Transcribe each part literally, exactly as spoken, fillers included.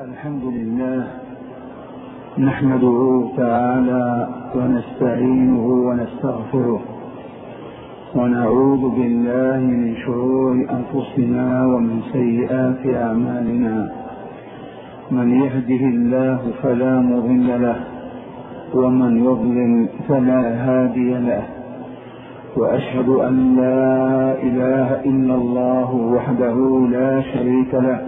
الحمد لله نحمده تعالى ونستعينه ونستغفره ونعوذ بالله من شرور أنفسنا ومن سيئات أعمالنا. من يهده الله فلا مضل له ومن يضلل فلا هادي له، وأشهد أن لا إله إلا الله وحده لا شريك له،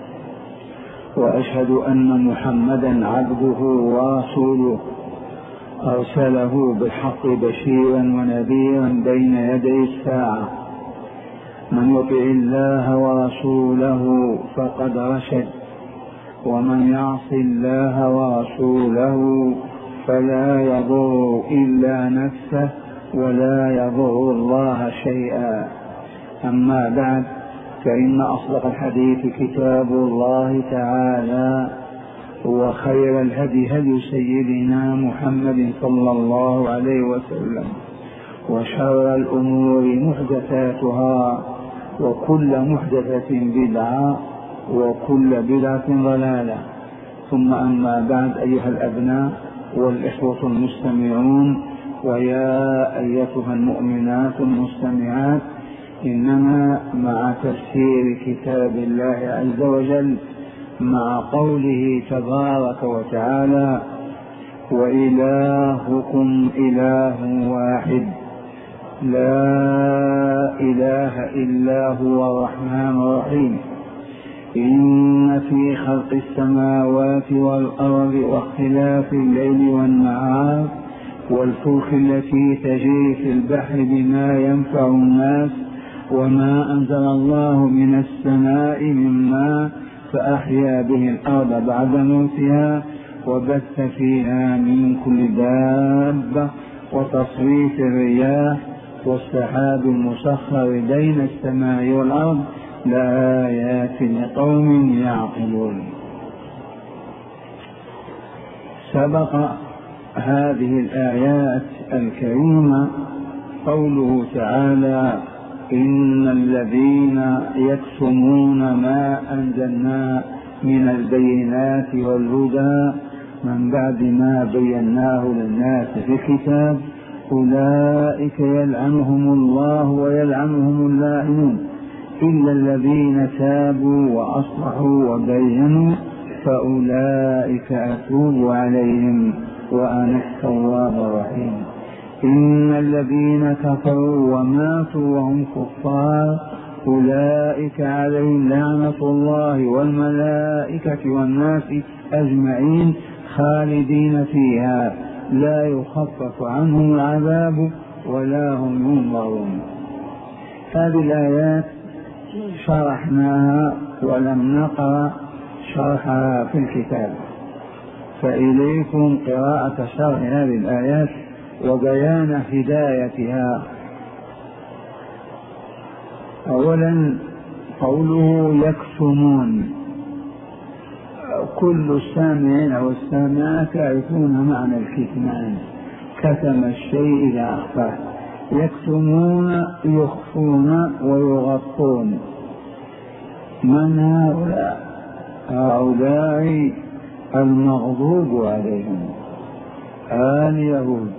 وأشهد أن محمدا عبده ورسوله أرسله بالحق بشيرا ونذيرا بين يدي الساعة. من يطع الله ورسوله فقد رشد، ومن يعص الله ورسوله فلا يضر إلا نفسه ولا يضر الله شيئا. أما بعد، فإن أصدق الحديث كتاب الله تعالى، وخير الهدي هدي سيدنا محمد صلى الله عليه وسلم، وشر الأمور محدثاتها، وكل محدثة بدعة، وكل بدعة ضلالة. ثم أما بعد، أيها الأبناء والإخوة المستمعون، ويا أيتها المؤمنات المستمعات، إننا مع تفسير كتاب الله عز وجل مع قوله تبارك وتعالى: وإلهكم إله واحد لا إله إلا هو الرحمن الرحيم. إن في خلق السماوات والأرض واختلاف الليل والنهار والفلك التي تجري في البحر بما ينفع الناس وما أنزل الله من السماء من ماء فأحيا به الأرض بعد موتها وبث فيها من كل دابة وتصريف الرياح والسحاب المسخر بين السماء والأرض لآيات لقوم يعقلون. سبق هذه الآيات الكريمة قوله تعالى: إن الذين يكتمون ما أنزلنا من البينات والهدى من بعد ما بيناه للناس في الكتاب أولئك يلعنهم الله ويلعنهم اللاعنون إلا الذين تابوا وأصلحوا وبينوا فأولئك أتوب عليهم وأنا التواب الرحيم. إن الذين كفروا وماتوا وهم كفار أولئك عليهم لعنة الله والملائكة والناس أجمعين خالدين فيها لا يخفف عنهم العذاب ولا هم ينظرون. هذه الآيات شرحناها ولم نقرأ شرحها في الكتاب، فإليكم قراءة شرح هذه الآيات وبيان هدايتها. أولا قوله يكتمون، كل السامعين أو السامعات يعرفون معنى الكتمان، كتم الشيء إذا أخفاه. يكتمون يخفون ويغطون. من هؤلاء؟ هؤلاء المغضوب عليهم اليهود.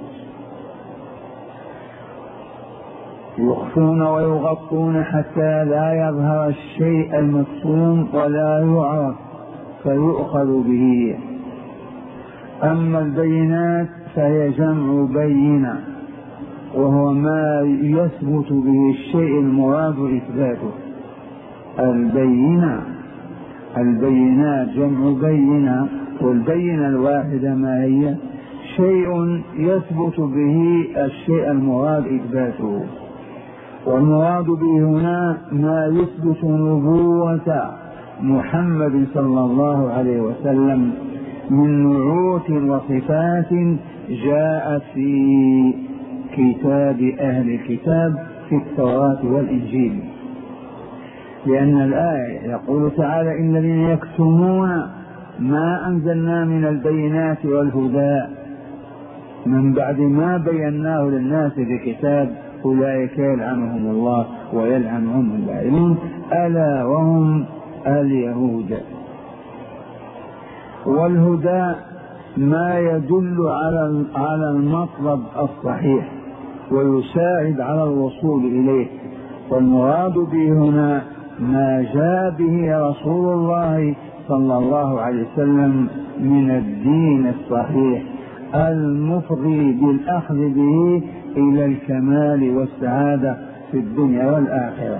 يخفون ويغطون حتى لا يظهر الشيء المكتوم ولا يعرف فيؤخذ به. أما البينات فهي جمع بينة، وهو ما يثبت به الشيء المراد إثباته. البينة البينات جمع بينة، والبينة الواحدة ما هي؟ شيء يثبت به الشيء المراد إثباته. والمراد به هنا ما يثبت نبوة محمد صلى الله عليه وسلم من نعوت وصفات جاءت في كتاب أهل الكتاب في التوراة والإنجيل. لأن الآية يقول تعالى: إن الذين يكتمون ما أنزلنا من البينات والهدى من بعد ما بيناه للناس في الكتاب أولئك يلعنهم الله ويلعنهم اللاعنون ألا وهم اليهود. والهدى ما يدل على على المطلب الصحيح ويساعد على الوصول إليه، والمراد به هنا ما جاء به رسول الله صلى الله عليه وسلم من الدين الصحيح المفضي بالأخذ به إلى الكمال والسعادة في الدنيا والآخرة.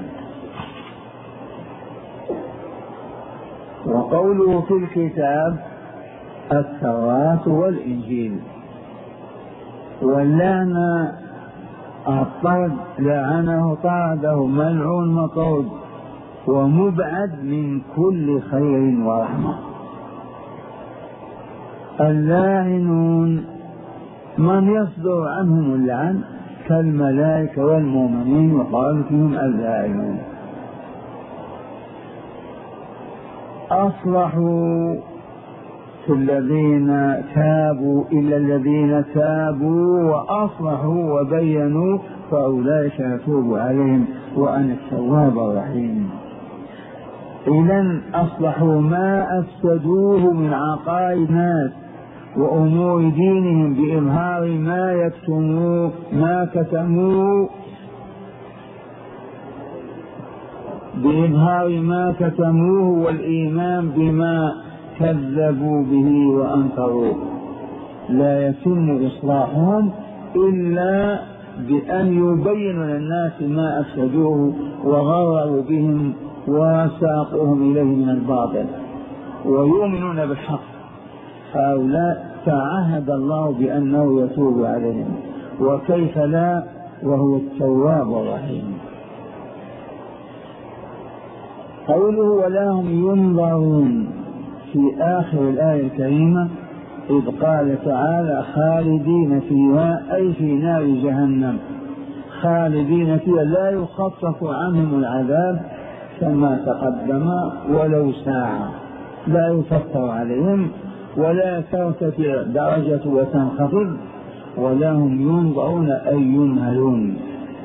وقوله في الكتاب التوراة والإنجيل، واللعن الطرد لعنه طرده ملعون مطرود ومبعد من كل خير ورحمة. اللاعنون من يصدر عنهم اللعن كالملائكة والمؤمنين وقال فيهم اللاعنون. أصلحوا في الذين تابوا إلا الذين تابوا وأصلحوا وبينوا فأولئك يتوب عليهم وأنا التواب الرحيم. إذن أصلحوا ما أفسدوه من عقائد الناس وأمور دينهم بإظهار ما يكتموه ما كتموه بإظهار ما كتموه والإيمان بما كذبوا به وأنكروه. لا يتم إصلاحهم إلا بأن يبينوا للناس ما أفسدوه وغرروا بهم وساقوهم إليه من الباطل ويؤمنون بالحق، هؤلاء تعهد الله بأنه يتوب عليهم، وكيف لا وهو التواب الرحيم. قوله ولا هم ينظرون في آخر الآية الكريمة إذ قال تعالى خالدين فيها أي في نار جهنم، خالدين فيها لا يخفف عنهم العذاب كما تقدم ولو ساعة، لا يفتر عليهم ولا ترتفع درجة وتنخفض، ولا هم ينظرون أي يمهلون.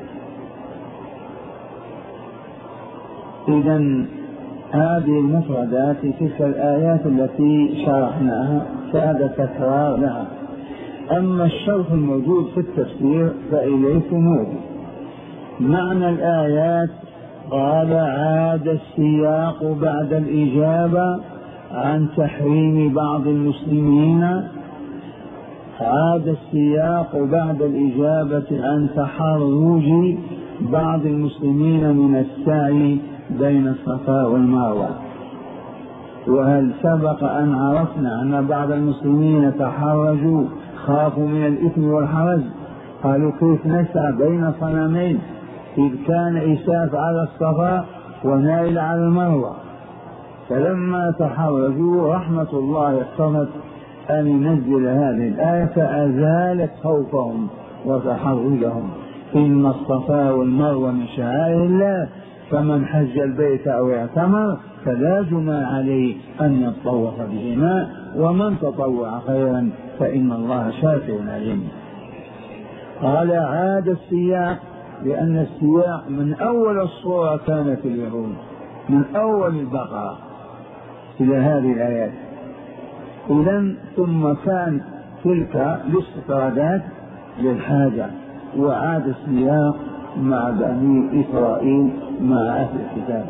إذن هذه المفردات في تلك الآيات التي شرحناها فهذا تكرار لها. أما الشرح الموجود في التفسير فإليكم معنى الآيات. قال عاد السياق بعد الإجابة عن تحريم بعض المسلمين عاد السياق بعد الإجابة عن تحرج بعض المسلمين من السعي بين الصفا والمروة. وهل سبق أن عرفنا أن بعض المسلمين تحرجوا خافوا من الإثم والحرج، قالوا كيف نسعى بين صنمين إذ كان إساف على الصفا ونائل على المروة. فلما تحرجوا رحمة الله اقتضت أن ينزل هذه الآية فأزالت خوفهم وتحرجهم. إن الصفا والمروة من شعائر الله فمن حج البيت أو اعتمر فلا جناح عليه أن يطوف بهما ومن تطوع خيرا فإن الله شاكر عليم. قال عاد السياق لأن السياق من أول الصورة كانت اليهود من أول البقرة إلى هذه الآيات. إذن ثم كان تلك الاستطرادات للحاجة، وعاد السياق مع بني إسرائيل مع أهل الكتاب.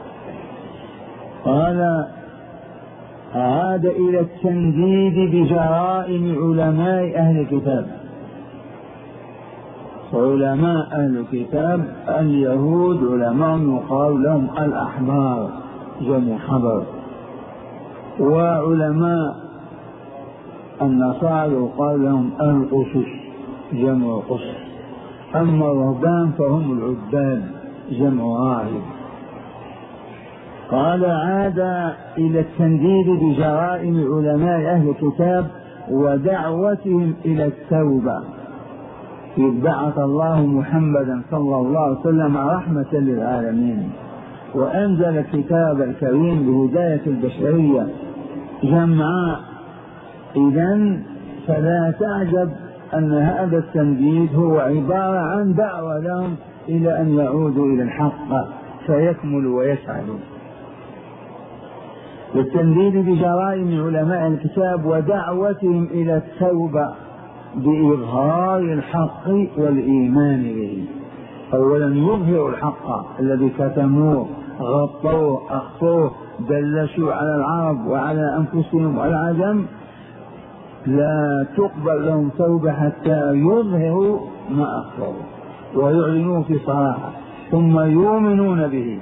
قال عاد إلى التنديد بجرائم علماء أهل الكتاب. علماء أهل الكتاب اليهود علماء يقال لهم الأحبار جمع حبر، وعلماء النصارى يقال لهم القشش جمع قشش. أما الرهبان فهم العباد جمع راهب. قال عاد إلى التنديد بجرائم علماء أهل الكتاب ودعوتهم إلى التوبة، إذ بعث الله محمدا صلى الله عليه وسلم رحمة للعالمين وأنزل الكتاب الكريم بهداية البشرية جمعاء. إذن فلا تعجب أن هذا التنديد هو عبارة عن دعوة لهم إلى أن يعودوا إلى الحق فيكملوا ويسعدوا. للتنديد بجرائم علماء الكتاب ودعوتهم إلى التوبة بإظهار الحق والإيمان به. أولا يظهر الحق الذي كتموه، غطوه، أخفوه، دلسوا على العرب وعلى أنفسهم والعجم، لا تقبل لهم توبة حتى يظهروا ما أخفوه ويعلنوه في صراحة ثم يؤمنون به.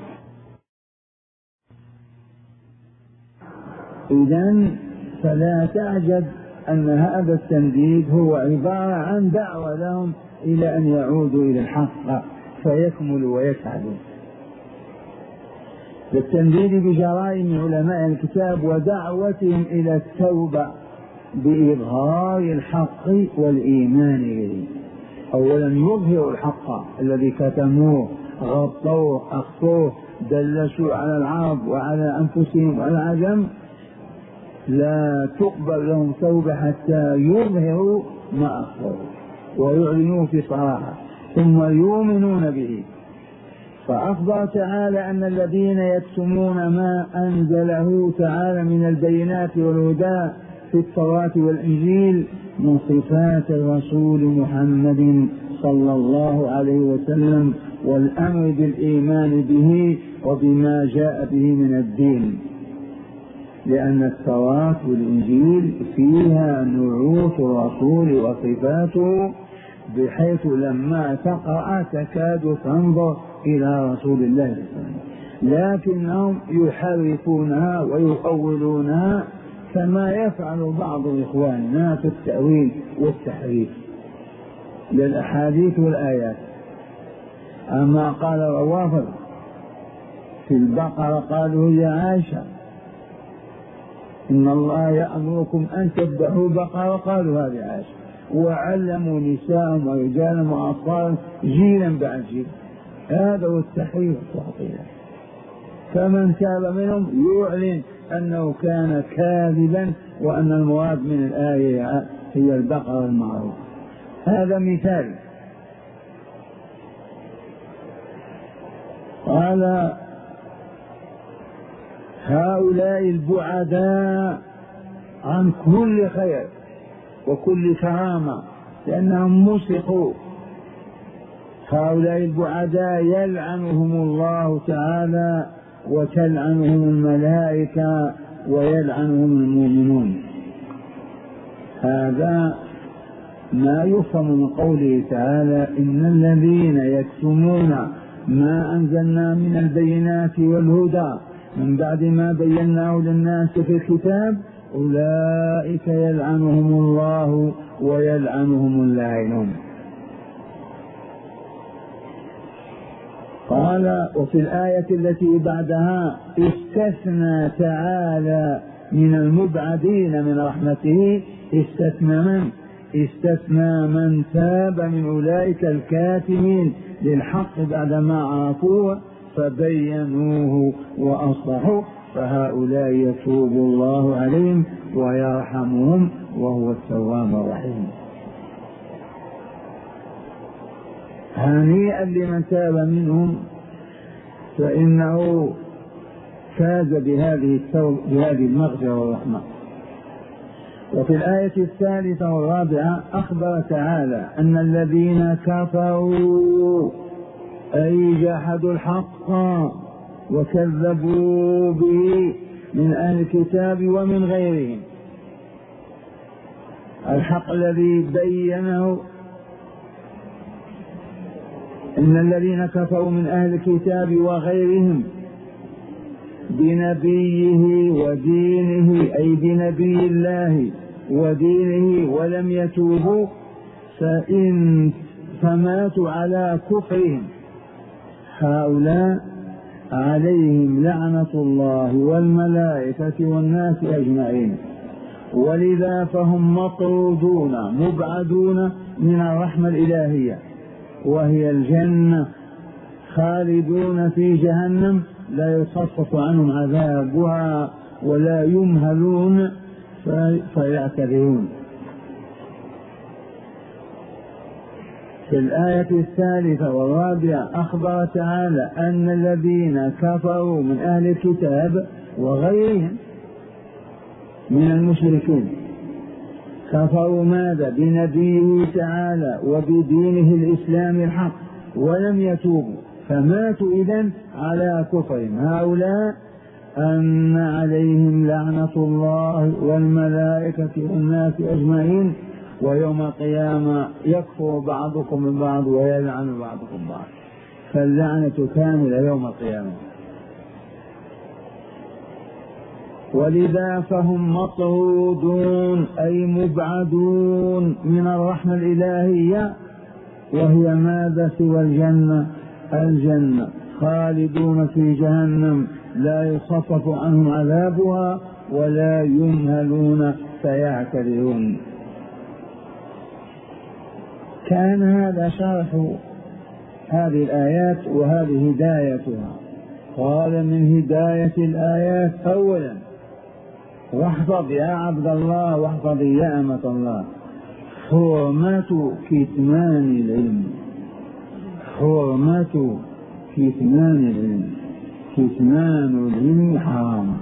إذن فلا تعجب أن هذا التنديد هو عبارة عن دعوة لهم إلى أن يعودوا إلى الحق فيكملوا ويسعدوا. للتنديد بجرائم علماء الكتاب ودعوتهم إلى التوبة بإظهار الحق والإيمان به. أولا يظهر الحق الذي كتموه، غطوه، أخفوه، دلسوا على العرب وعلى أنفسهم والعجم، لا تقبل لهم توبة حتى يظهروا ما أخفوه ويعلنوه في صراحة ثم يؤمنون به. فأخبر تعالى أن الذين يكتمون ما أنزله تعالى من البينات والهدى في التوراة والإنجيل من صفات الرسول محمد صلى الله عليه وسلم والأمر بالإيمان به وبما جاء به من الدين، لأن التوراة والإنجيل فيها نعوت الرسول وصفاته بحيث لما تقرأ تكاد تنظر إلى رسول الله صلى الله عليه وسلم، لكنهم يحرفونها ويؤولونها كما يفعل بعض إخواننا في التأويل والتحريف للأحاديث والآيات. أما قال الروافض في البقرة قالوا يا عائشة إن الله يأمركم أن تذبحوا بقرة، قالوا هذه عائشة، وعلموا نساءهم ورجالهم وأطفالهم جيلا بعد جيل. هذا هو التحريف والتعطيل. فمن تاب منهم يعلن أنه كان كاذبا وأن المراد من الآية هي البقرة المعروفة. هذا مثال. قال هؤلاء البعداء عن كل خير وكل كرامة لأنهم مسخوا. هؤلاء البعداء يلعنهم الله تعالى وتلعنهم الملائكة ويلعنهم المؤمنون. هذا ما يفهم من قوله تعالى إن الذين يكتمون ما أنزلنا من البينات والهدى من بعد ما بيناه للناس في الكتاب أولئك يلعنهم الله ويلعنهم اللاعنون. قال وفي الآية التي بعدها استثنى تعالى من المبعدين من رحمته، استثنى من؟ استثنى من تاب من أولئك الكاتمين للحق بعدما عرفوه فبينوه وأصلحوا، فهؤلاء يتوب الله عليهم ويرحمهم وهو التواب الرحيم. هنيئا لمن تاب منهم فإنه فاز بهذه التوبة بهذه المغفرة والرحمة. وفي الآية الثالثة والرابعة أخبر تعالى أن الذين كفروا أي جحدوا الحق وكذبوا به من أهل الكتاب ومن غيرهم، الحق الذي بينه إن الذين كفروا من أهل الكتاب وغيرهم بنبيه ودينه أي بنبي الله ودينه ولم يتوبوا فإن فماتوا على كفرهم هؤلاء عليهم لعنة الله والملائكة والناس أجمعين، ولذا فهم مطرودون مبعدون من الرحمة الإلهية وهي الجنة، خالدون في جهنم لا يخفف عنهم عذابها ولا يمهلون فيعتذرون. في الآية الثالثة والرابعة أخبر تعالى أن الذين كفروا من أهل الكتاب وغيرهم من المشركين كفروا ماذا؟ بنبيه تعالى وبدينه الإسلام الحق ولم يتوبوا فماتوا إذن على كفرهم. هؤلاء أن عليهم لعنة الله والملائكة والناس أجمعين، ويوم القيامة يكفر بعضكم ببعض ويلعن بعضكم بعض، فاللعنة كاملة يوم القيامة. ولذا فهم مطرودون أي مبعدون من الرحمة الإلهية، وهي ماذا سوى الجنة؟ الجنة، خالدون في جهنم لا يخفف عنهم عذابها ولا يمهلون فيعتذرون. كان هذا شرح هذه الآيات وهذه هدايتها. قال من هداية الآيات أولا واحفظ يا عبد الله واحفظ يا أمة الله حرمة كتمان العلم، حرمة كتمان العلم، كتمان العلم حرام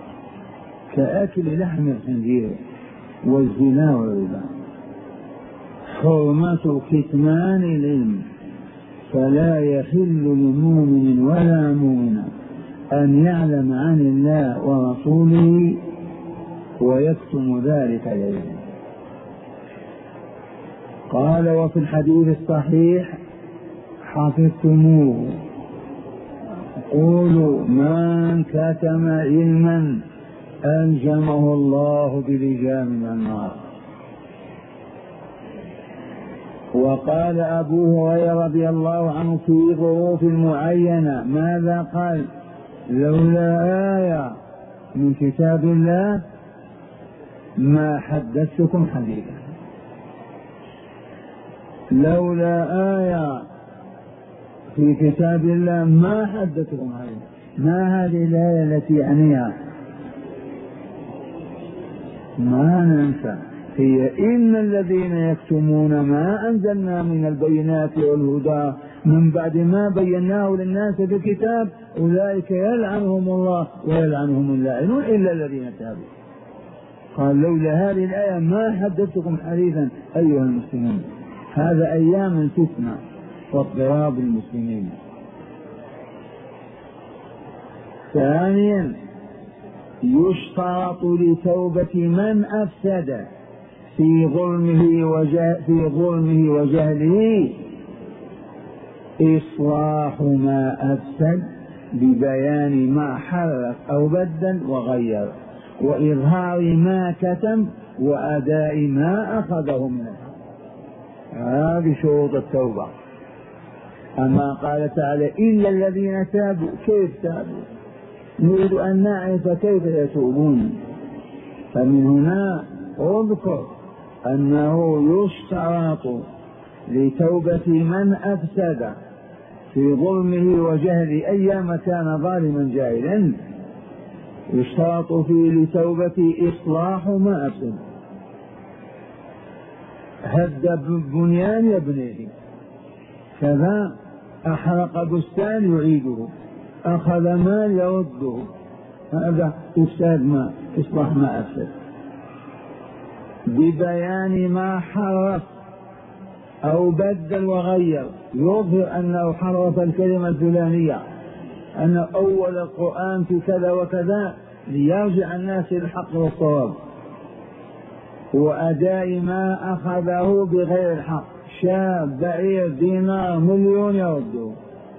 كأكل لحم الخنزير والزنا والربا. حرمة كتمان العلم، فلا يحل لمؤمن ولا مؤمنة أن يعلم عن الله ورسوله ويكتم ذلك العلم. قال وفي الحديث الصحيح حفظتموه قولوا من كتم علما ألجمه الله بلجام من النار. وقال أبو هريرة رضي الله عنه في ظروف معينة ماذا قال؟ لولا آية من كتاب الله ما حدثتكم حديثا، لولا آية في كتاب الله ما حدثتكم حديثا. ما هذه الآية التي يعنيها؟ ما ننسى، هي إن الذين يكتمون ما أنزلنا من البينات والهدى من بعد ما بيناه للناس في الكتاب أولئك يلعنهم الله ويلعنهم اللاعنون إلا الذين تابوا. قال لولا هذه الآية ما حدثتكم حديثا أيها المسلمون. هذا أيام الفتنة واضطراب المسلمين. ثانيا يشترط لتوبة من أفسد في ظلمه وجه في ظلمه وجهله إصلاح ما أفسد ببيان ما حرف أو بدل وغير، وإظهار ما كتم، وأداء ما أخذه من الحق. هذه شروط التوبة. أما قال تعالى إلا الذين تابوا، كيف تابوا؟ نريد أن نعرف كيف يتوبون. فمن هنا اذكر أنه يشترط لتوبة من أفسد في ظلمه وجهله أيام كان ظالما جاهلا، يشترط فيه لتوبة إصلاح ما أفسد. هد بنيان يبنيه، كذا أحرق بستان يعيده، أخذ مال يرده، هذا إفساد ما إصلاح ما أفسد. ببيان ما حرف أو بدل وغير، يظهر أنه حرف الكلمة الفلانية، أن أول القرآن في كذا وكذا ليرجع الناس إلى الحق والصواب. وأداء ما أخذه بغير الحق، شاب بعير دينار مليون يرده،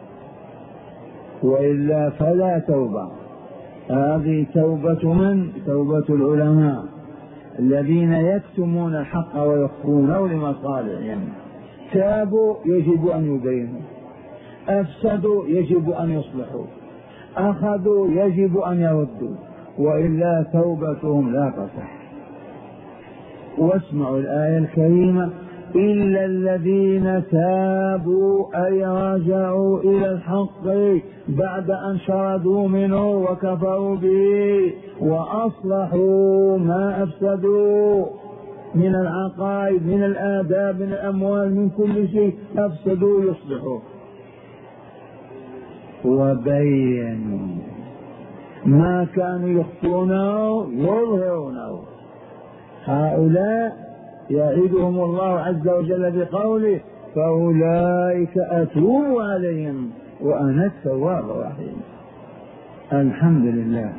وإلا فلا توبة. هذه توبة من؟ توبة العلماء الذين يكتمون الحق ويخفونه لمصالحهم. تابوا يجب أن يبينوا، أفسدوا يجب أن يصلحوا، أخذوا يجب أن يردوا، وإلا توبتهم لا تصح. واسمعوا الآية الكريمة إلا الذين تابوا أي رجعوا إلى الحق بعد أن شردوا منه وكفروا به وأصلحوا ما أفسدوا من العقائد من الآداب من الأموال من كل شيء، أفسدوا يصلحوا. وبينوا ما كانوا يخفونه يظهرونه. هؤلاء يعدهم الله عز وجل بقوله فأولئك أتوب عليهم وأنا التواب الرحيم. الحمد لله.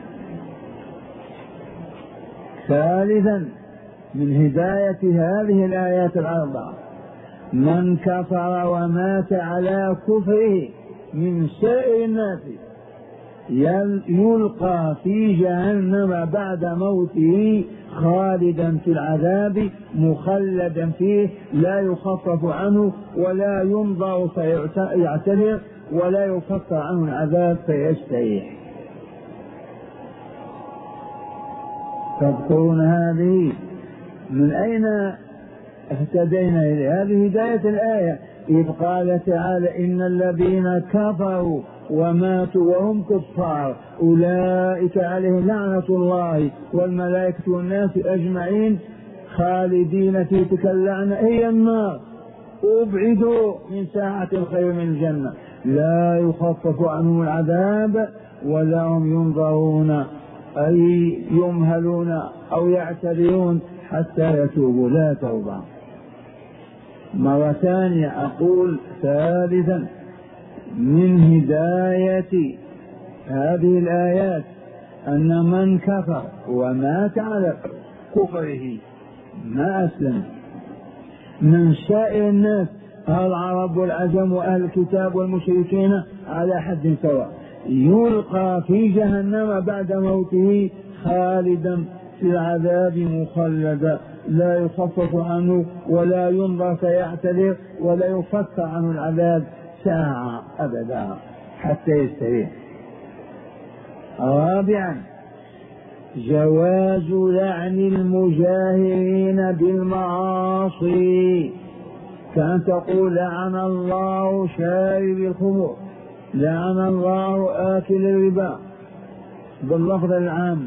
ثالثا من هداية هذه الآيات الأربع من كفر ومات على كفره من سائر الناس يلقى في جهنم بعد موته خالدا في العذاب مخلدا فيه لا يخفف عنه ولا ينظر فيعتذر ولا يكفر عنه العذاب فيستريح. تذكرون هذه من أين اهتدينا إلى هذه؟ هداية الآية إذ قال تعالى إن الذين كفروا وماتوا وهم كفار أولئك عليهم لعنة الله والملائكة والناس أجمعين خالدين في تلك اللعنة هي النار أبعدوا من ساعة الخير من الجنة لا يخفف عنهم العذاب ولا هم ينظرون أي يمهلون أو يعتذرون حتى يتوبوا لا توبة. مرة ثانية أقول ثالثا من هداية هذه الآيات أن من كفر ومات على كفره ما أسلم من سائر الناس العرب والعجم وأهل الكتاب والمشركين على حد سواء يلقى في جهنم بعد موته خالدا في العذاب مخلدا لا يخفف عنه ولا ينظر فيعتذر ولا يفك عنه العذاب ساعة أبدا حتى يستريح. رابعا جواز لعن المجاهرين بالمعاصي كأن تقول لعن الله شارب الخمر لعن الله آكل الربا باللفظ العام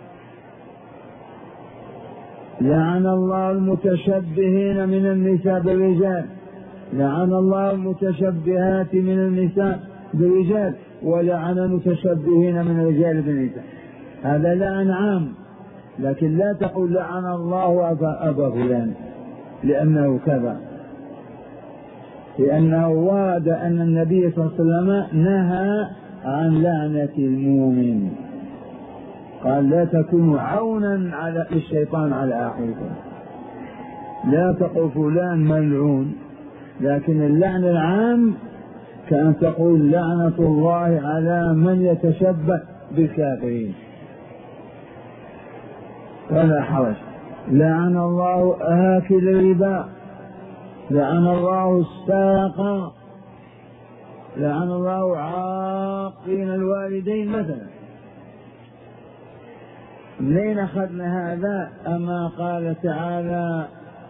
لعن الله المتشبهين من النساء بالرجال لعن الله المتشبهات من النساء بالرجال ولعن المتشبهين من الرجال بالنساء. هذا لعن عام لكن لا تقول لعن الله أبا, أبا فلان لأنه كذا لأنه ورد أن النبي صلى الله عليه وسلم نهى عن لعنة المؤمن قال لا تكونوا عونا على الشيطان على أخيكم لا تقول فلان ملعون لكن اللعن العام كأن تقول لعنة الله على من يتشبه بالكافرين ولا حرج. لعن الله آكل الربا لعن الله السارق لعن الله عاقين الوالدين مثلا. منين أخذنا هذا؟ أما قال تعالى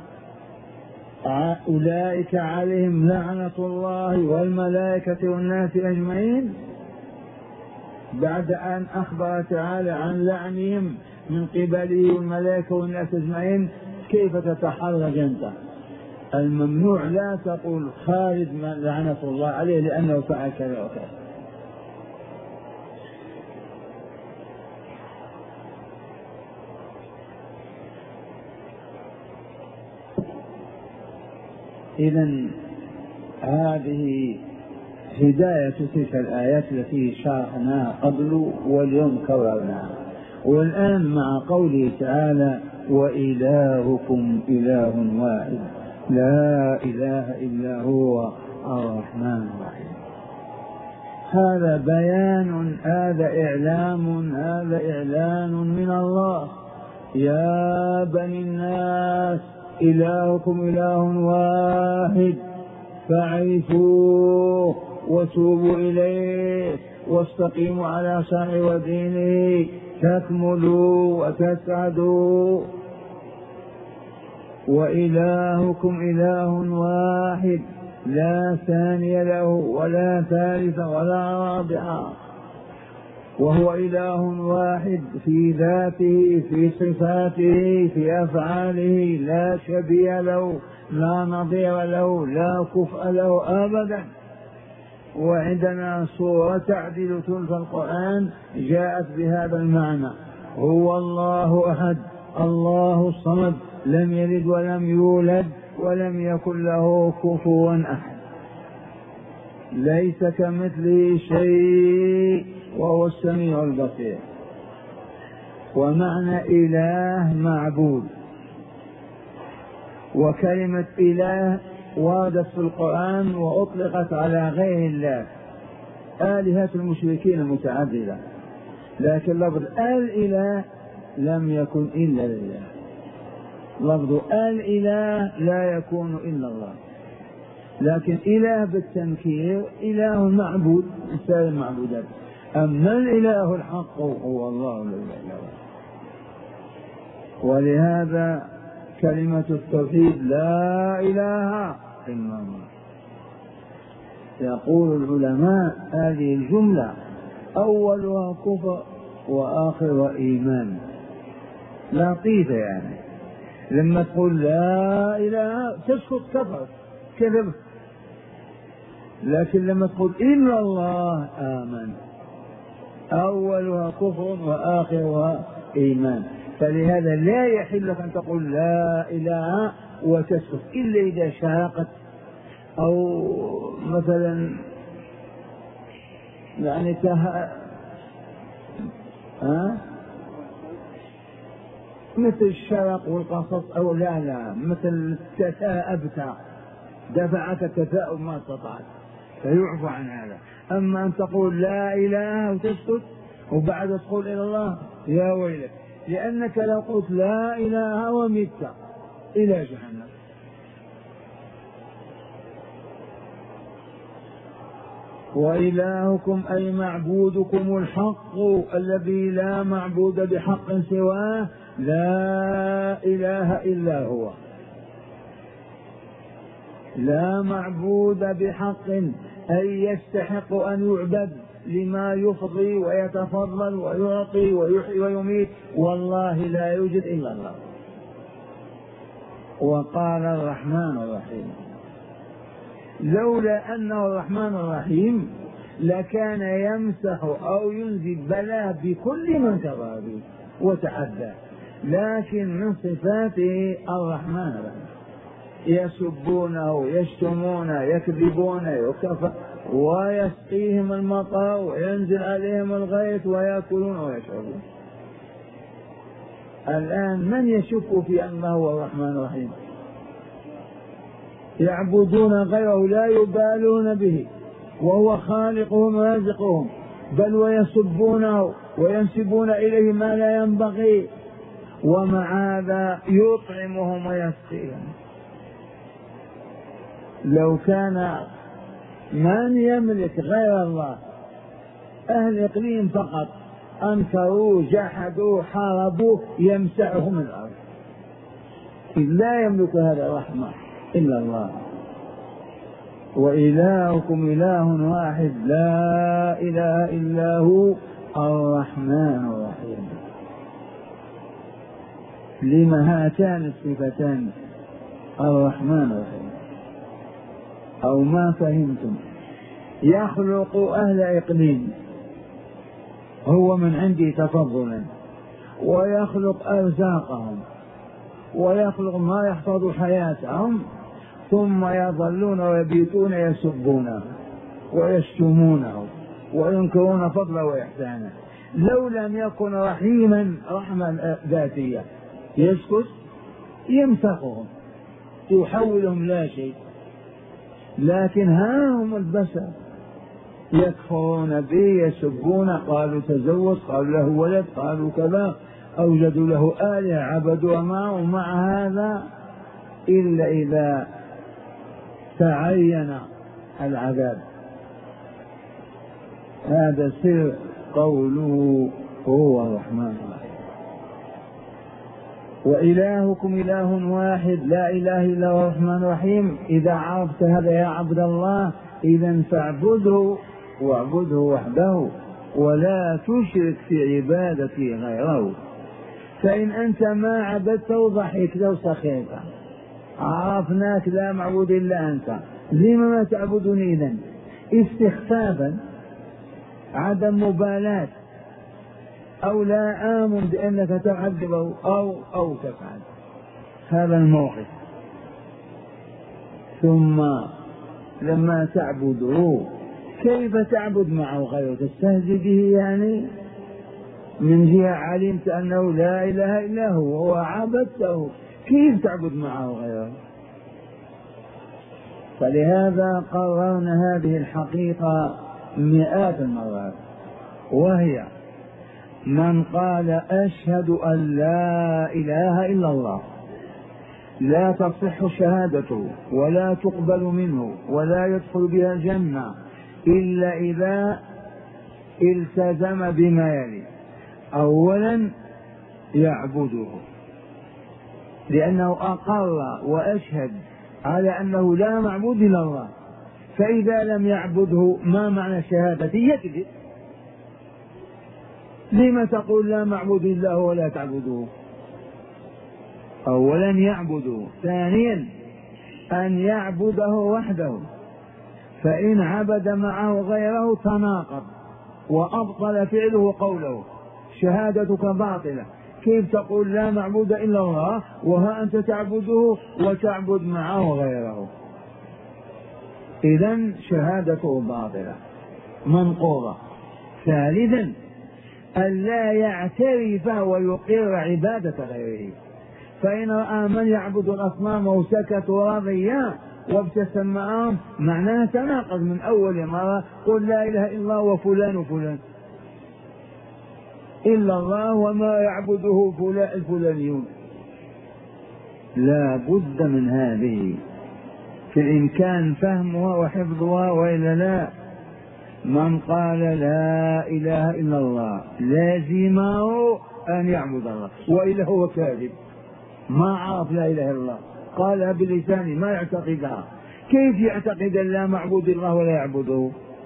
أولئك عليهم لعنة الله والملائكة والناس أجمعين بعد أن أخبر تعالى عن لعنهم من قبله والملائكة والناس أجمعين كيف تتحرج أنت؟ الممنوع لا تقول خالد من لعنة الله عليه لأنه فعل كذا وكذا. إذن هذه هداية تلك الآيات التي شرحناها قبل واليوم كررناها. والآن مع قوله تعالى وإلهكم إله واحد لا إله إلا هو الرحمن الرحيم. هذا بيان هذا إعلام هذا إعلان من الله يا بني الناس إلهكم إله واحد فاعرفوه وتوبوا إليه واستقيموا على شرعه ودينه تكملوا وتسعدوا. وإلهكم إله واحد لا ثاني له ولا ثالث ولا رابع وهو إله واحد في ذاته في صفاته في أفعاله لا شبيه له لا نظير له لا كفء له أبدا. وعندنا سورة تعدل ثلث القرآن جاءت بهذا المعنى: هو الله أحد الله الصمد لم يلد ولم يولد ولم يكن له كفوا أحد ليس كمثله شيء وهو السميع البصير. ومعنى إله معبود. وكلمة إله وردت في القرآن وأطلقت على غير الله. آلهة المشركين متعددة، لكن لفظ الإله لم يكن إلا لله. لفظ الإله لا يكون إلا الله، لكن إله بالتنكير إله معبود مثال المعبودات. أما الإله الحق هو الله لا إله إلا هو. ولهذا كلمة التوحيد لا إله إلا الله. يقول العلماء هذه الجملة أولها كفر وآخرها إيمان. لطيفة يعني، لما تقول لا إله تسكت كفر كذب، لكن لما تقول إلا الله آمن. أولها كفر وآخرها إيمان. فلهذا لا يحل لك أن تقول لا إله وتسكت إلا إذا شاقت، أو مثلا يعني ته... ها؟ مثل الشرق والقصص، أو لا لا مثل تثاءبت دفعك التثاؤب ما استطعت فيعفى عن هذا. أما أن تقول لا إله وتسكت وبعد تقول إلى الله يا ويلك، لأنك لو قلت لا إله ومت إلى جهنم. وإلهكم أي معبودكم الحق الذي لا معبود بحق سواه لا إله إلا هو. لا معبود بحق أي يستحق أن يعبد لما يفضي ويتفضل ويعطي ويحيي ويميت، والله لا يوجد إلا الله. وقال الرحمن الرحيم. لولا أنه الرحمن الرحيم لكان يمسح أو ينزل بلاء بكل من كفر به وتحدى، لكن من صفاته الرحمن الرحيم. يسبونه يشتمونه يكذبون يكفر ويسقيهم المطر وينزل عليهم الغيث ويأكلون ويشربون. الآن من يشك في أنه هو الرحمن الرحيم؟ يعبدون غيره لا يبالون به وهو خالقهم ورازقهم، بل ويسبونه وينسبون إليه ما لا ينبغي، ومع هذا يطعمهم ويسقيهم. لو كان من يملك غير الله أهل إقليم فقط أنكروا جحدوا حاربوا يمسحهم من الأرض، لا يملك هذا الرحمة إلا الله. وإلهكم إله واحد لا إله إلا هو الرحمن الرحيم. لما هاتان الصفتان الرحمن الرحيم؟ أو ما فهمتم؟ يخلق أهل إقليم هو من عنده تفضلا، ويخلق أرزاقهم ويخلق ما يحفظ حياتهم، ثم يظلون ويبيتون يسبونه ويشتمونه وينكرون فضله وإحسانه. لو لم يكن رحيما رحمة ذاتية يسكت يمسخهم يحولهم لا شيء، لكن ها هم البشر يكفرون به يسبون، قالوا تزوج، قالوا له ولد، قالوا كذا، أوجدوا له آلهة عبدوا معه. ومع هذا إلا إذا تعين العذاب. هذا سر قوله هو الرحمن الرحيم. وإلهكم إله واحد لا إله إلا هو الرحمن الرحيم. إذا عرفت هذا يا عبد الله إذا فاعبده واعبده وحده ولا تشرك في عبادته غيره. فإن أنت ما عبدته ضحكت وسخيت، عرفناك لا معبود إلا أنت، لما ما تعبدني إذن؟ استخفافا، عدم مبالاة، أو لا آمن بأنك تعذبه أو أو تفعل هذا الموقف. ثم لما تعبده كيف تعبد معه غيره؟ تستهزئ به يعني؟ من جهة علمت أنه لا إله إلا هو وعبدته، كيف تعبد معه غيره؟ فلهذا قررنا هذه الحقيقة مئات المرات، وهي من قال أشهد أن لا إله إلا الله لا تصح شهادته ولا تقبل منه ولا يدخل بها الجنة إلا إذا التزم بما يلي: أولا يعبده، لأنه أقر وأشهد على أنه لا معبود إلا الله، فإذا لم يعبده ما معنى شهادته؟ يكذب. لما تقول لا معبود إلا هو ولا تعبده؟ أولا يعبده. ثانيا أن يعبده وحده، فإن عبد معه غيره تناقض وأبطل فعله قوله، شهادتك باطلة. كيف تقول لا معبود إلا الله وها أنت تعبده وتعبد معه غيره؟ إذن شهادته باطلة منقوضة. ثالثا أن لا يعترف ويقر عبادة غيره، فإن رأى من يعبد الأصنام وسكتوا رضيا وابتسم معهم معناه تناقض من أول مرة. قل لا إله إلا الله وفلان وفلان، إلا الله وما يعبده فلان الفلانيون. لا بد من هذه في الإمكان فهمها وحفظها، وإلا لا. من قال لا إله إلا الله لازمه أن يعبد الله، وإلا هو كاذب، ما عرف لا إله إلا الله، قالها بلسانه ما يعتقدها. كيف يعتقد أن لا معبود الله ولا يعبده؟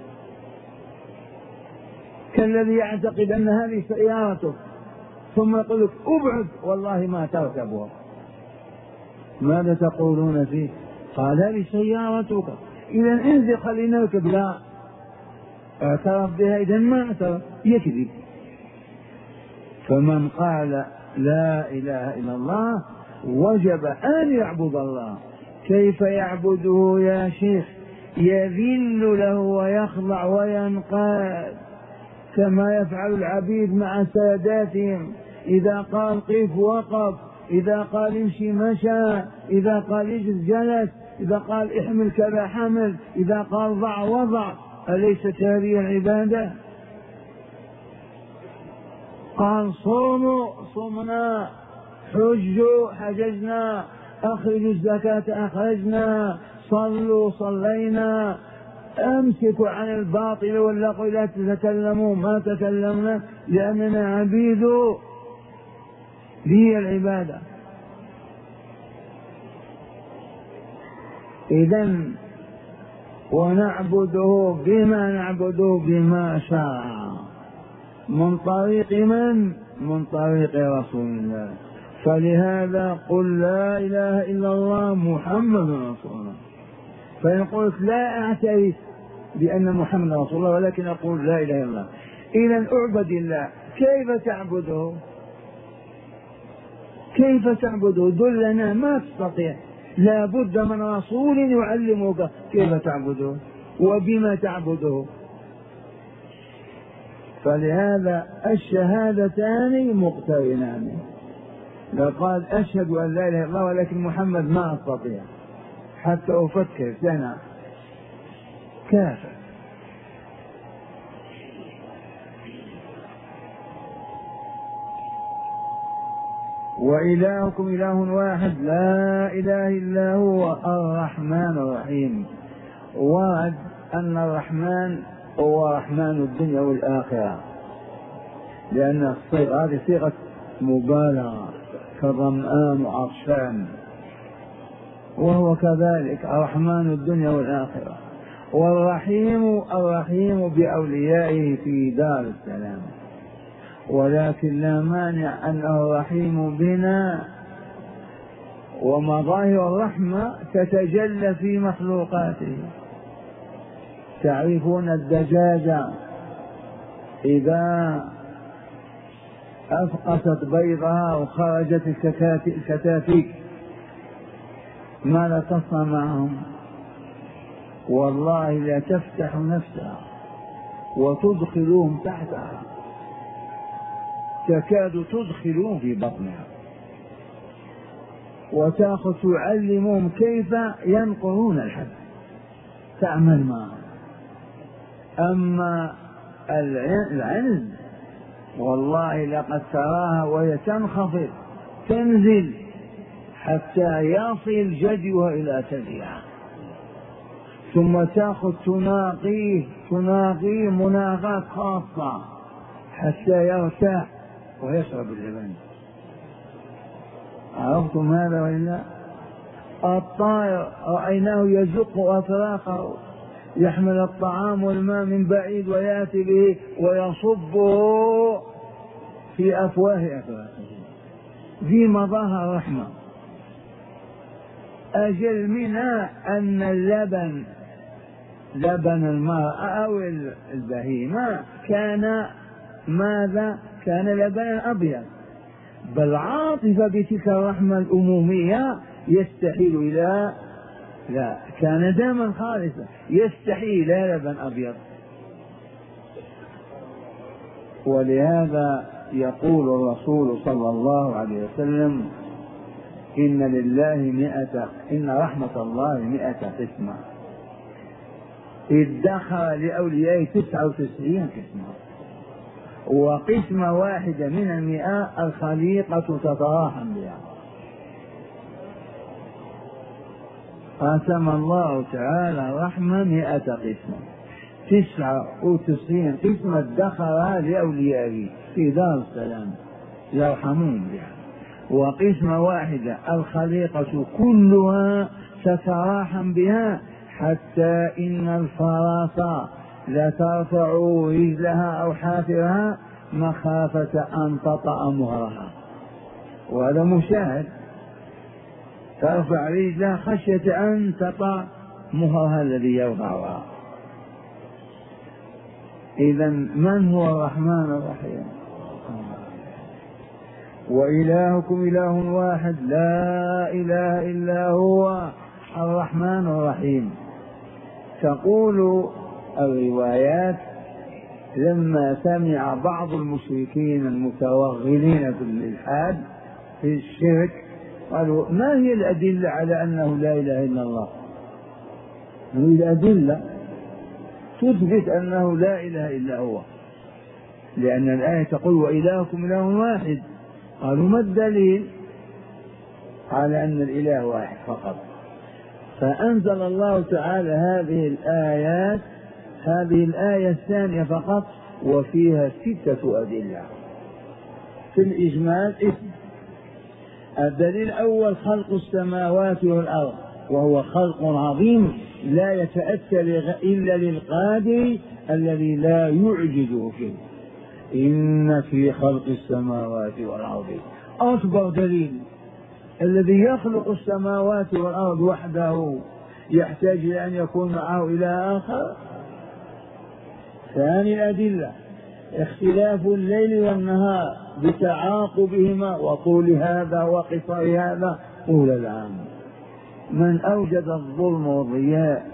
كالذي يعتقد أن هذه سيارته ثم يقول لك ابعد والله ما تركبها، ماذا تقولون فيه؟ قال هذه سيارتك، إذا انزل خلينا نركب. لا، اعترف بها، إذا ما اعترف، يكذب. فمن قال لا إله إلا الله وجب أن يعبد الله. كيف يعبده يا شيخ؟ يذل له ويخضع وينقاد كما يفعل العبيد مع ساداتهم. إذا قال قف وقف، إذا قال امشي مشى، إذا قال اجلس جلس، إذا قال احمل كذا حمل، إذا قال ضع وضع. أليست هذه العبادة؟ قال صوموا صمنا، حجوا حججنا، أخرجوا الزكاة أخرجنا، صلوا صلينا، أمسكوا عن الباطل واللغو لا تتكلموا ما تكلمنا لأننا عبيد. هي العبادة. إذن ونعبده بما نعبده بما شاء، من طريق من؟ من طريق رسول الله. فلهذا قل لا إله إلا الله محمد رسول الله. فإن قلت لا أعترف بأن محمد رسول الله ولكن أقول لا إله إلا الله، إذن أعبد الله. كيف تعبده؟ كيف تعبده؟ دلنا، ما تستطيع، لا بد من رسول يعلمك كيف تعبده وبما تعبده. فلهذا الشهادتان مقترنان. لو قال أشهد أن لا إله إلا الله ولكن محمد ما أستطيع حتى أفكر سنة، كافر. وإلهكم إله واحد لا إله إلا هو الرحمن الرحيم. ورد أن الرحمن هو رحمن الدنيا والآخرة، لأن الصيغة هذه صيغة مبالغة كظمآن وعطشان، وهو كذلك رحمن الدنيا والآخرة. والرحيم الرحيم بأوليائه في دار السلام، ولكن لا مانع أنه رحيم بنا، ومظاهر الرحمة تتجلى في مخلوقاته، تعرفون الدجاجة إذا أفقست بيضها وخرجت الكتافيت ماذا تصنع معهم؟ والله لا تفتح نفسها وتدخلهم تحتها، تكاد تدخلهم في بطنها، وتأخذ تعلمهم كيف ينقرون الحب، تعمل معهم. أما العنز والله لقد تراها وهي تنخفض تنزل حتى يصل جديها إلى ثديها، ثم تأخذ تناقيه تناقيه مناغات خاصة حتى يرتاح ويشرب اللبن. عرفتم هذا وإلا؟ الطائر رأيناه يزق أطراقه، يحمل الطعام والماء من بعيد ويأتي به ويصبه في أفواه أطراقه، ذي مظاهر رحمة. أجل منها أن اللبن لبن المرأة أو البهيمة كان ماذا؟ كان لبنا أبيض، بل عاطفة بتلك الرحمة الأمومية يستحيل إلى لا، كان دما خالصا يستحيل إلى لبن أبيض. ولهذا يقول الرسول صلى الله عليه وسلم إن لله مئة إن رحمة الله مئة قسمة، ادخر لأوليائه تسعة وتسعين قسمة، وقسمة واحدة من المئة الخليقة تتراحم بها. قسم الله تعالى رحمة مئة قسمة، تسعة وتسعين قسمة ادخرها لأوليائه في دار السلام يرحمون بها، وقسمة واحدة الخليقة كلها تتراحم بها، حتى إن الفرس لا ترفع رجلها أو حافرها مخافة أن تطأ مهرها، وهذا مشاهد، ترفع رجلها خشية أن تطأ مهرها الذي يوضعها. إذا من هو الرحمن الرحيم؟ وإلهكم إله واحد لا إله إلا هو الرحمن الرحيم. تقول الروايات لما سمع بعض المشركين المتوغلين في الإلحاد في الشرك قالوا ما هي الأدلة على أنه لا إله إلا الله؟ نريد أدلة تثبت أنه لا إله إلا هو، لأن الآية تقول وإلهكم إله واحد. قالوا ما الدليل على أن الإله واحد فقط؟ فأنزل الله تعالى هذه الآيات، هذه الآية الثانية فقط، وفيها ستة أدلة في الإجمال اسم. الدليل الأول خلق السماوات والأرض، وهو خلق عظيم لا يتأتى إلا للقادر الذي لا يعجزه فيه. إن في خلق السماوات والأرض أكبر دليل، الذي يخلق السماوات والأرض وحده يحتاج إلى أن يكون معه إله آخر. ثاني الأدلة اختلاف الليل والنهار بتعاقبهما وطول هذا وقصر هذا طول العام. من أوجد الظلم والضياء؟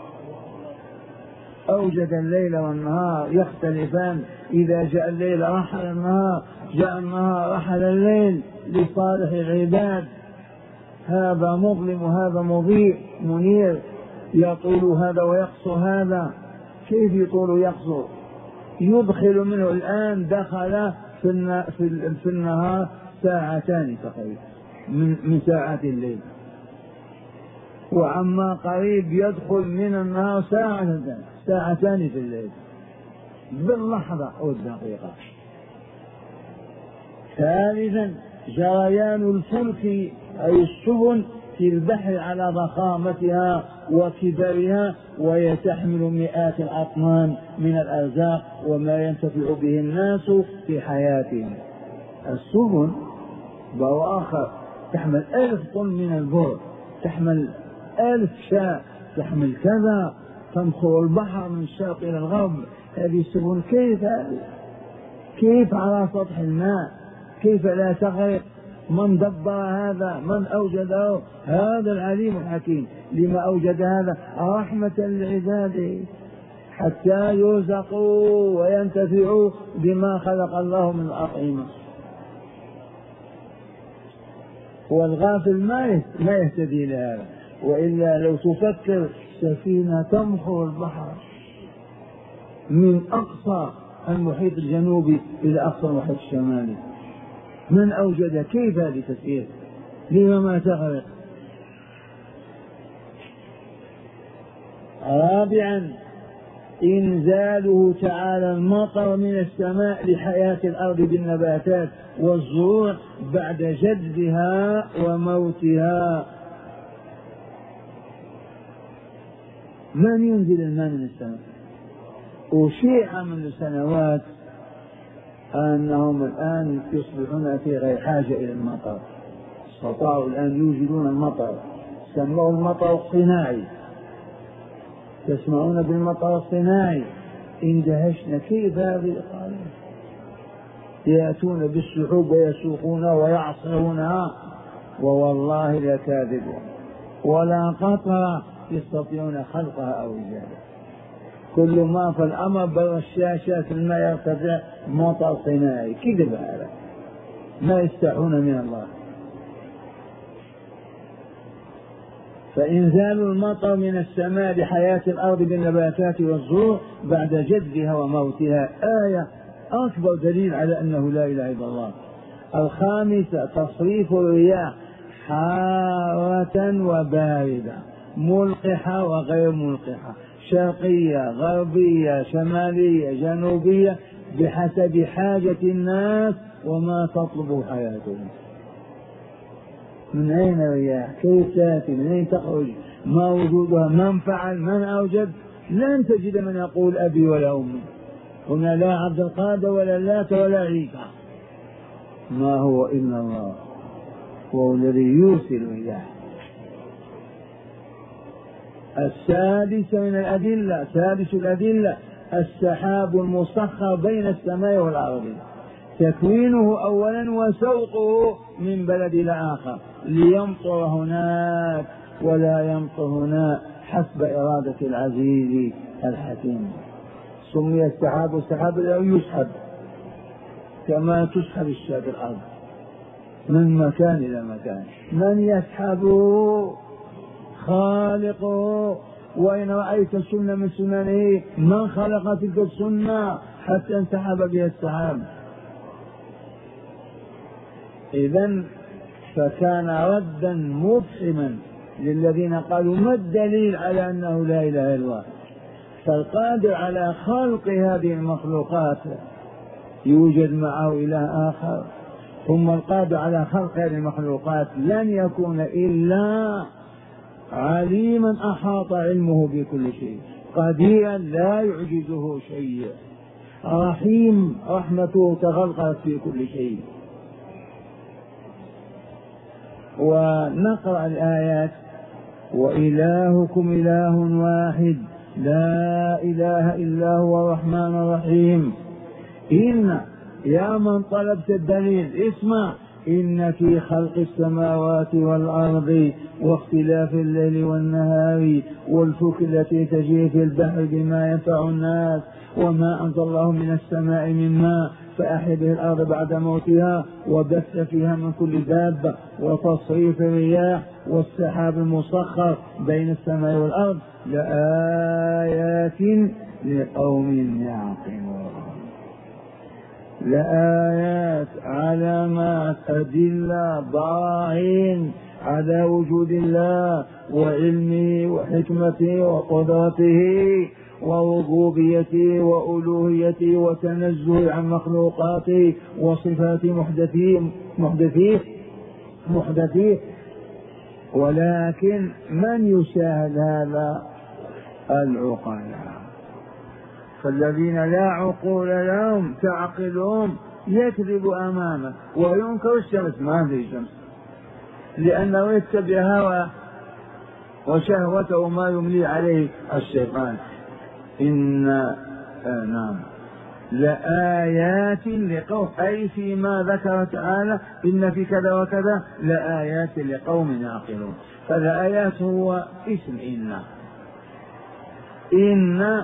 أوجد الليل والنهار يختلفان، إذا جاء الليل رحل النهار، جاء النهار رحل الليل لصالح العباد. هذا مظلم وهذا مضيء منير، يطول هذا ويقصر هذا. كيف يطول ويقصر؟ يدخل منه الآن دخل في النهار ساعتان تقريبا من ساعات الليل، وعما قريب يدخل من النهار ساعتان ساعتان في الليل باللحظة أو الدقيقة. ثالثا جريان الفلك أي السفن في البحر على ضخامتها وكبرها، وهي تحمل مئات الأطنان من الأرزاق وما ينتفع به الناس في حياتهم. السفن بواخر تحمل ألف طن من البر، تحمل ألف شاة، تحمل كذا، تمخر البحر من الشرق إلى الغرب، هذه السفن كيف كيف على سطح الماء؟ كيف لا تغرق؟ من دبر هذا؟ من أوجده؟ هذا العليم الحكيم. لما أوجد هذا؟ رحمة لعباده حتى يرزقوا وينتفعوا بما خلق الله من الأطعمة. والغافل ما يهتدي لهذا. وإلا لو تفكر سفينة تمخر البحر من أقصى المحيط الجنوبي إلى أقصى المحيط الشمالي، من أوجد؟ كيف هذه تسير؟ لما ما تغرق؟ رابعا إنزاله تعالى المطر من السماء لحياة الأرض بالنباتات والزروع بعد جدها وموتها. من ينزل الماء من السماء؟ أشيع من سنوات أنهم الآن يصبحون في غير حاجة إلى المطر، استطاعوا الآن يوجدون المطر، سموه المطر الصناعي. تسمعون بالمطر الصناعي؟ اندهشنا كيف هذه القضية؟ يأتون بالسحوب ويسوقونها ويعصرونها ووالله لكاذبون، ولا قطرة يستطيعون خلقها أو إيجادها. كل ما في الأمر بالرشاشات الماء يرتفع مطر صناعي. كذب هذا، ما يستحون من الله. فإنزال المطر من السماء لحياة الأرض بالنباتات والزروع بعد جدها وموتها آية أكبر دليل على أنه لا إله إلا الله. الخامسة تصريف الرياح حارة وباردة، ملقحة وغير ملقحة، شرقية غربية شمالية جنوبية، بحسب حاجة الناس وما تطلب حياتهم. من أين الرياح؟ كيف تأتي؟ من أين تخرج؟ ما وجودها؟ من فعل؟ من أوجد؟ لن تجد من يقول أبي ولا أمي. هنا لا عبد القادر ولا لات ولا عيسى، ما هو إلا الله، وهو الذي يرسل الرياح. السادس من الأدلة سادس الأدلة السحاب المسخر بين السماء والأرض، تكوينه أولا وسوقه من بلد إلى آخر ليمطر هناك ولا يمطر هنا حسب إرادة العزيز الحكيم. سمي السحاب السحاب لأنه يسحب كما تسحب الشاة في الأرض من مكان إلى مكان. من يسحبه؟ خالقه. وإن رأيت سنة من سننه من خلق تلك السنة حتى انسحب بها السحاب؟ إذن فكان ردا مفحما للذين قالوا ما الدليل على أنه لا إله إلا الله. فالقادر على خلق هذه المخلوقات يوجد معه إله آخر، ثم القادر على خلق هذه المخلوقات لن يكون إلا عليما أحاط علمه بكل شيء، قديرا لا يعجزه شيء، رحيم رحمته تغلغلت في كل شيء. ونقرأ الآيات: وإلهكم إله واحد لا إله إلا هو الرحمن الرحيم. إن يا من طلبت الدليل اسمع: إن في خلق السماوات والأرض واختلاف الليل والنهار والفلك التي تجري في البحر بما ينفع الناس وما أنزل الله من السماء من ماء فأحيا به الأرض بعد موتها وبث فيها من كل دابة وتصريف الرياح والسحاب المسخر بين السماء والأرض لآيات لقوم يعقلون. لآيات، علامات، أدلة، براهين على وجود الله وعلمه وحكمته وقدرته وربوبيته وألوهيته وتنزه عن مخلوقاته وصفات محدثيه محدثيه محدثيه ولكن من يشاهد هذا؟ العقلاء. فالذين لا عقول لهم تعقلهم يكذب أمامه وينكر الشمس، ما في شمس، لأنه يتبع هوى وشهوته ما يملي عليه الشيطان. إن آه نعم لآيات لقوم، أي فيما ذكر تعالى إن في كذا وكذا لآيات لقوم يعقلون. فالآيات هو اسم إن. إن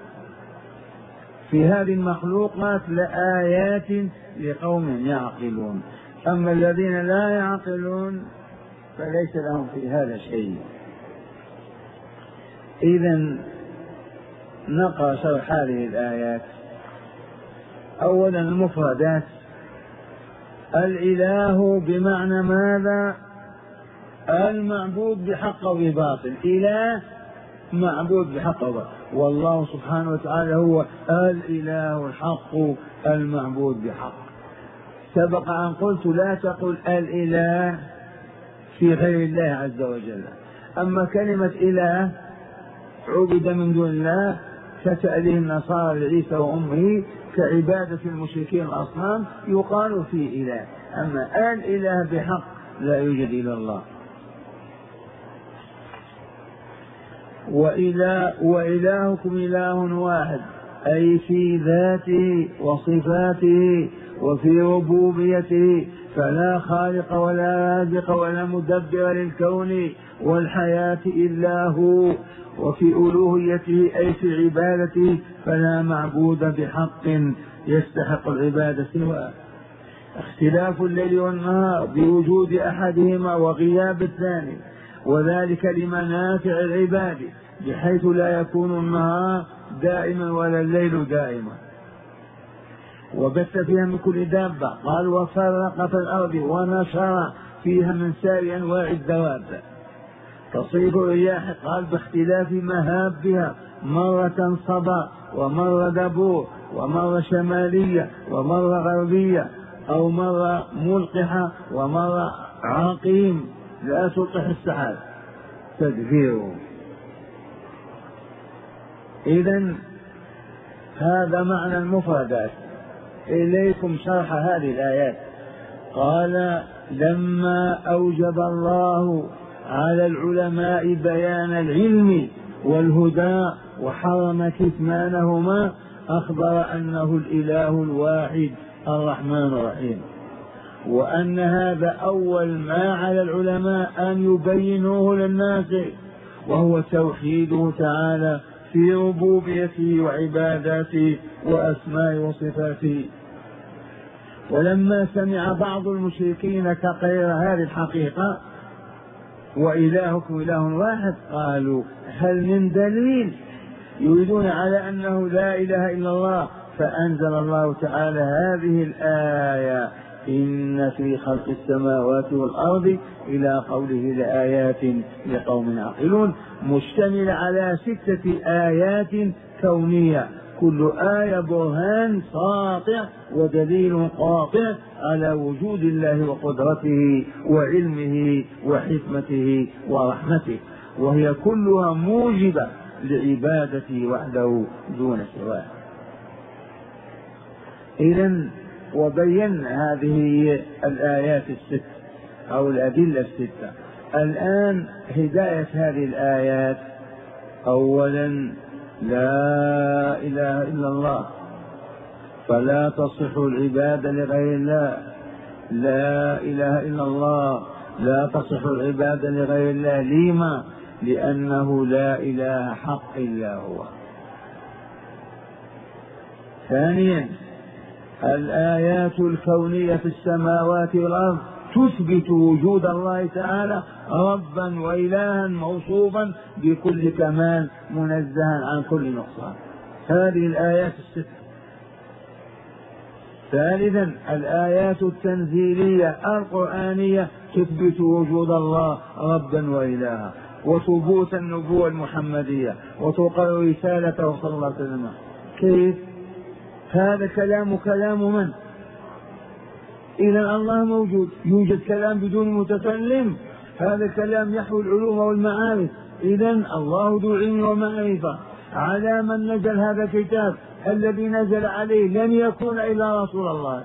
في هذه المخلوقات لآيات لقوم يعقلون، أما الذين لا يعقلون فليس لهم في هذا شيء. إذن نقرأ شرح هذه الآيات. أولا المفردات. الإله بمعنى ماذا؟ المعبود بحق وباطل. إله معبود بحق وباطل، والله سبحانه وتعالى هو الإله الحق المعبود بحق. سبق أن قلت لا تقل الإله في غير الله عز وجل. أما كلمة إله عبد من دون الله كتأليه النصارى لعيسى وأمه كعبادة المشركين الأصنام يقال فيه إله، أما الإله بحق لا يوجد إلا الله. وإله وإلهكم إله واحد، أي في ذاته وصفاته وفي ربوبيته، فلا خالق ولا رازق ولا مدبر للكون والحياة إلا هو. وفي ألوهيته أي في عبادته فلا معبود بحق يستحق العبادة سواه. اختلاف الليل والنهار بوجود أحدهما وغياب الثاني، وذلك لمنافع العباد بحيث لا يكون النهار دائما ولا الليل دائما. وبث فيها من كل دابة، قال وفرق في الأرض ونشر فيها من سائر أنواع الدواب. تصيب الرياح، قال باختلاف مهابها، مرة صبا ومرة دبور ومرة شمالية ومرة غربية، أو مرة ملقحة ومرة عقيم لا تلقح السحاب تدبيره. إذن هذا معنى المفردات. إليكم شرح هذه الآيات. قال لما أوجب الله على العلماء بيان العلم والهدى وحرم كتمانهما أخبر أنه الإله الواحد الرحمن الرحيم، وأن هذا أول ما على العلماء أن يبينوه للناس، وهو توحيده تعالى في ربوبيته وعباداته وأسماء وصفاته. ولما سمع بعض المشركين تقرير هذه الحقيقة وإلهكم إله واحد قالوا هل من دليل؟ يريدون على أنه لا إله إلا الله، فأنزل الله تعالى هذه الآية إن في خلق السماوات والأرض إلى قوله لآيات لقوم يعقلون، مشتمل على ستة آيات كونية، كل آية برهان ساطع ودليل قاطع على وجود الله وقدرته وعلمه وحكمته ورحمته، وهي كلها موجبة لعبادته وحده دون سواه. إذن وبين هذه الآيات الست أو الأدلة الستة. الآن هداية هذه الآيات. أولا لا إله إلا الله، فلا تصح العبادة لغير الله. لا إله إلا الله لا تصح العبادة لغير الله. لما؟ لأنه لا إله حق إلا هو. ثانيا الآيات الكونية في السماوات والأرض تثبت وجود الله تعالى ربا وإلها موصوفا بكل كمال منزها عن كل نقصان. هذه الآيات الست. ثالثا الآيات التنزيلية القرآنية تثبت وجود الله ربا وإلها وثبوت النبوة المحمدية وتقر رسالته صلى الله عليه وسلم. كيف؟ هذا كلام كلام من؟ إذا الله موجود. يوجد كلام بدون متكلم؟ هذا كلام يحوي العلوم والمعارف. إذا الله ذو علم ومعرفة. على من نزل هذا الكتاب الذي نزل عليه لن يكون إلا رسول الله.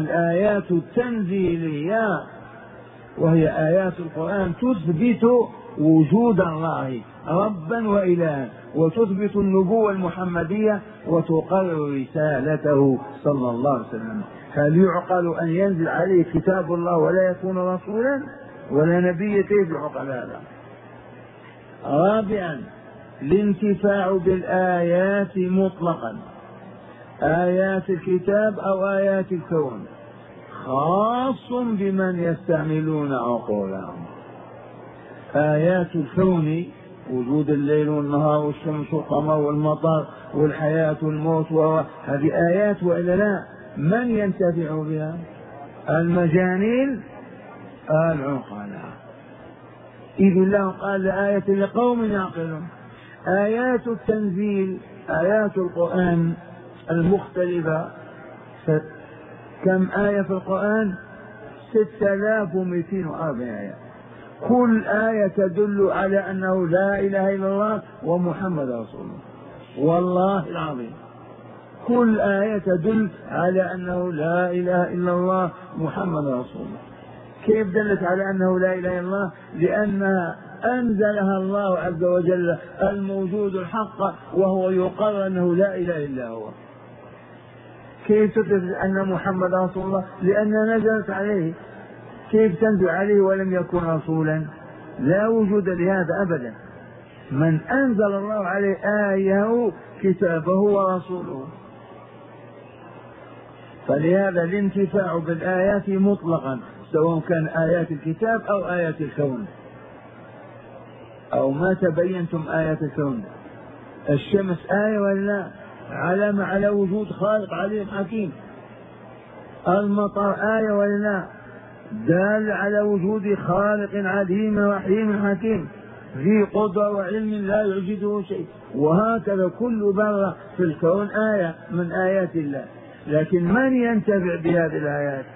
الآيات التنزيلية وهي آيات القرآن تثبت وجود الله ربا وإلها، وتثبت النبوة المحمدية وتقرر رسالته صلى الله عليه وسلم. هل يعقل أن ينزل عليه كتاب الله ولا يكون رسولا ولا نبي؟ كيف يعقل هذا؟ رابعا الانتفاع بالآيات مطلقا، آيات الكتاب أو آيات الكون، خاص بمن يستعملون عقولهم. آيات الكون وجود الليل والنهار والشمس والقمر والمطر والحياة والموت، هذه آيات وإلا لا؟ من ينتفع بها؟ المجانين العقلاء. إذ الله قال آية لقوم يعقلون. آيات التنزيل، آيات القرآن المختلفة، كم آية في القرآن؟ ستة آلاف ومئتين وأربع آيات، كل آية تدل على أنه لا إله إلا الله ومحمد رسول الله. والله العظيم كل آية تدل على أنه لا إله إلا الله محمد رسول الله. كيف دلت على أنه لا إله إلا الله؟ لأنها أنزلها الله عز وجل الموجود الحق وهو يقر أنه لا إله إلا هو. كيف تثبت أن محمد رسول الله؟ لأنها نزلت عليه. كيف تنزل عليه ولم يكن رسولا؟ لا وجود لهذا أبدا. من أنزل الله عليه آيه كتابه ورسوله. فلهذا الانتفاع بالآيات مطلقا، سواء كان آيات الكتاب أو آيات الكون، أو ما تبينتم آيات الكون. الشمس آية ولا علامة على وجود خالق عليم حكيم؟ المطر آية ولا دال على وجود خالق عليم وحليم حكيم ذي قدرة وعلم لا يعجزه شيء. وهكذا كل برة في الكون آية من آيات الله. لكن من ينتفع بهذه الآيات؟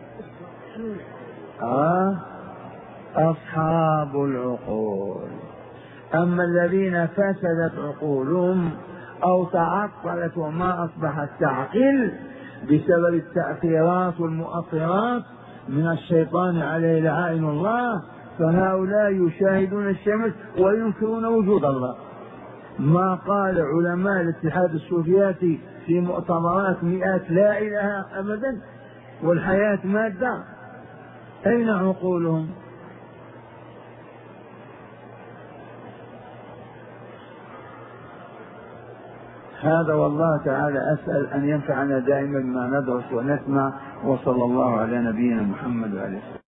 آه أصحاب العقول. أما الذين فسدت عقولهم أو تعطلت وما أصبحت تعقل بسبب التأثيرات والمؤثرات من الشيطان عليه لعائن الله، فهؤلاء يشاهدون الشمس وينكرون وجود الله. ما قال علماء الاتحاد السوفياتي في مؤتمرات مئات لا إله أبدا والحياة مادة؟ أين عقولهم؟ هذا والله تعالى أسأل أن ينفعنا دائما بما ندرس ونسمع. وصلى الله على نبينا محمد وعلى آله.